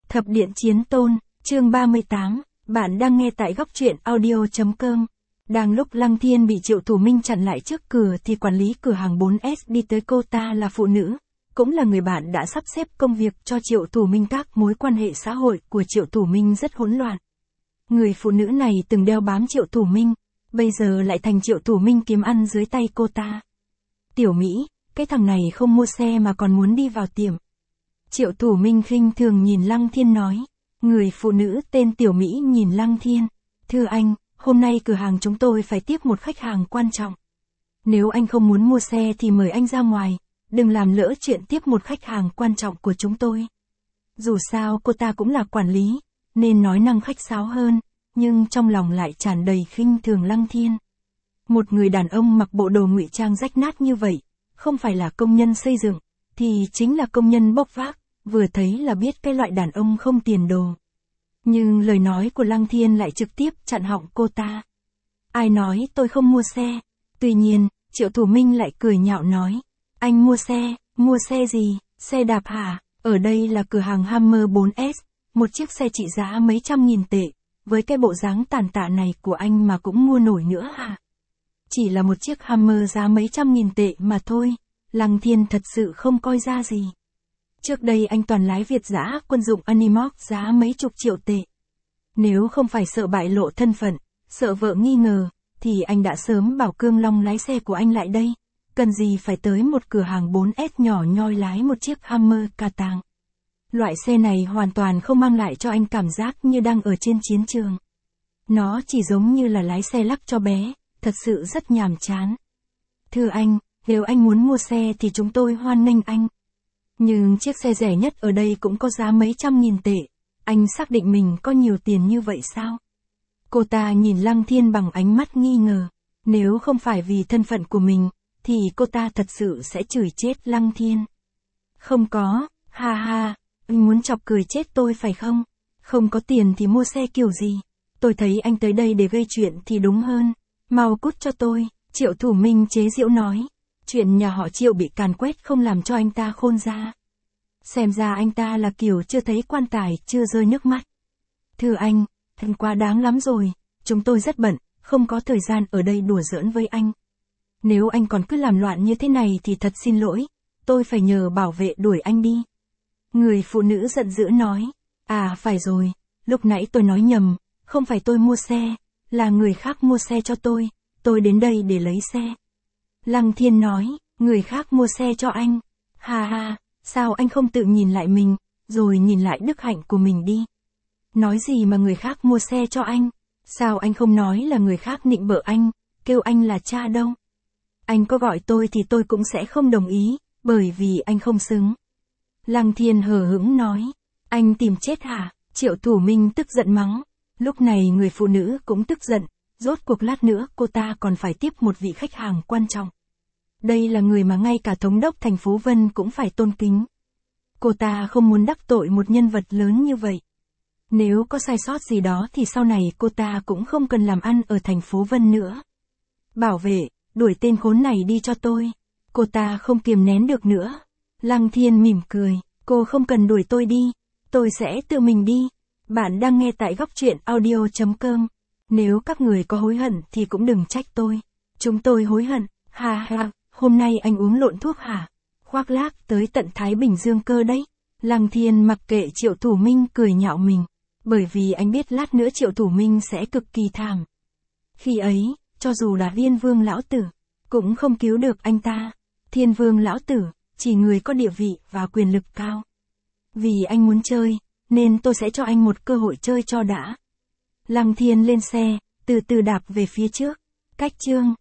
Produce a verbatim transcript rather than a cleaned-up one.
Thập điện chiến tôn, chương ba mươi tám, bạn đang nghe tại góc truyện audio chấm com. Đang lúc Lăng Thiên bị Triệu Thủ Minh chặn lại trước cửa thì quản lý cửa hàng bốn S đi tới, cô ta là phụ nữ, cũng là người bạn đã sắp xếp công việc cho Triệu Thủ Minh. Các mối quan hệ xã hội của Triệu Thủ Minh rất hỗn loạn. Người phụ nữ này từng đeo bám Triệu Thủ Minh, bây giờ lại thành Triệu Thủ Minh kiếm ăn dưới tay cô ta. Tiểu Mỹ, cái thằng này không mua xe mà còn muốn đi vào tiệm. Triệu Thủ Minh khinh thường nhìn Lăng Thiên nói. Người phụ nữ tên Tiểu Mỹ nhìn Lăng Thiên. Thưa anh, hôm nay cửa hàng chúng tôi phải tiếp một khách hàng quan trọng. Nếu anh không muốn mua xe thì mời anh ra ngoài, đừng làm lỡ chuyện tiếp một khách hàng quan trọng của chúng tôi. Dù sao cô ta cũng là quản lý, nên nói năng khách sáo hơn, nhưng trong lòng lại tràn đầy khinh thường Lăng Thiên. Một người đàn ông mặc bộ đồ ngụy trang rách nát như vậy, không phải là công nhân xây dựng, thì chính là công nhân bốc vác, vừa thấy là biết cái loại đàn ông không tiền đồ. Nhưng lời nói của Lăng Thiên lại trực tiếp chặn họng cô ta. Ai nói tôi không mua xe? Tuy nhiên, Triệu Thủ Minh lại cười nhạo nói. Anh mua xe, mua xe gì, xe đạp hả? Ở đây là cửa hàng Hammer bốn S, một chiếc xe trị giá mấy trăm nghìn tệ, với cái bộ dáng tàn tạ này của anh mà cũng mua nổi nữa hả? Chỉ là một chiếc Hammer giá mấy trăm nghìn tệ mà thôi, Lăng Thiên thật sự không coi ra gì. Trước đây anh toàn lái Việt dã quân dụng Animox giá mấy chục triệu tệ. Nếu không phải sợ bại lộ thân phận, sợ vợ nghi ngờ, thì anh đã sớm bảo Cương Long lái xe của anh lại đây. Cần gì phải tới một cửa hàng bốn S nhỏ nhoi lái một chiếc Hammer cà tàng. Loại xe này hoàn toàn không mang lại cho anh cảm giác như đang ở trên chiến trường. Nó chỉ giống như là lái xe lắc cho bé, thật sự rất nhàm chán. Thưa anh, nếu anh muốn mua xe thì chúng tôi hoan nghênh anh. Nhưng chiếc xe rẻ nhất ở đây cũng có giá mấy trăm nghìn tệ. Anh xác định mình có nhiều tiền như vậy sao? Cô ta nhìn Lăng Thiên bằng ánh mắt nghi ngờ. Nếu không phải vì thân phận của mình, thì cô ta thật sự sẽ chửi chết Lăng Thiên. Không có, ha ha, anh muốn chọc cười chết tôi phải không? Không có tiền thì mua xe kiểu gì? Tôi thấy anh tới đây để gây chuyện thì đúng hơn. Mau cút cho tôi, Triệu Thủ Minh chế giễu nói. Chuyện nhà họ Triệu bị càn quét không làm cho anh ta khôn ra. Xem ra anh ta là kiểu chưa thấy quan tài chưa rơi nước mắt. Thưa anh, anh quá đáng lắm rồi, chúng tôi rất bận, không có thời gian ở đây đùa giỡn với anh. Nếu anh còn cứ làm loạn như thế này thì thật xin lỗi, tôi phải nhờ bảo vệ đuổi anh đi. Người phụ nữ giận dữ nói. À phải rồi, lúc nãy tôi nói nhầm, không phải tôi mua xe, là người khác mua xe cho tôi, tôi đến đây để lấy xe. Lăng Thiên nói, người khác mua xe cho anh. Ha ha, sao anh không tự nhìn lại mình, rồi nhìn lại đức hạnh của mình đi. Nói gì mà người khác mua xe cho anh? Sao anh không nói là người khác nịnh bợ anh, kêu anh là cha đâu? Anh có gọi tôi thì tôi cũng sẽ không đồng ý, bởi vì anh không xứng. Lăng Thiên hờ hững nói, anh tìm chết hả? Triệu Thủ Minh tức giận mắng. Lúc này người phụ nữ cũng tức giận, rốt cuộc lát nữa cô ta còn phải tiếp một vị khách hàng quan trọng. Đây là người mà ngay cả thống đốc thành phố Vân cũng phải tôn kính. Cô ta không muốn đắc tội một nhân vật lớn như vậy. Nếu có sai sót gì đó thì sau này cô ta cũng không cần làm ăn ở thành phố Vân nữa. Bảo vệ, đuổi tên khốn này đi cho tôi. Cô ta không kiềm nén được nữa. Lăng Thiên mỉm cười, cô không cần đuổi tôi đi, tôi sẽ tự mình đi. Bạn đang nghe tại góc truyện audio chấm com. Nếu các người có hối hận thì cũng đừng trách tôi. Chúng tôi hối hận, ha ha, hôm nay anh uống lộn thuốc hả? Khoác lác tới tận Thái Bình Dương cơ đấy. Lăng Thiên mặc kệ Triệu Thủ Minh cười nhạo mình, bởi vì anh biết lát nữa Triệu Thủ Minh sẽ cực kỳ thảm. Khi ấy, cho dù là Thiên Vương lão tử, cũng không cứu được anh ta. Thiên Vương lão tử, chỉ người có địa vị và quyền lực cao. Vì anh muốn chơi, nên tôi sẽ cho anh một cơ hội chơi cho đã. Lăng Thiên lên xe, từ từ đạp về phía trước. Cách chương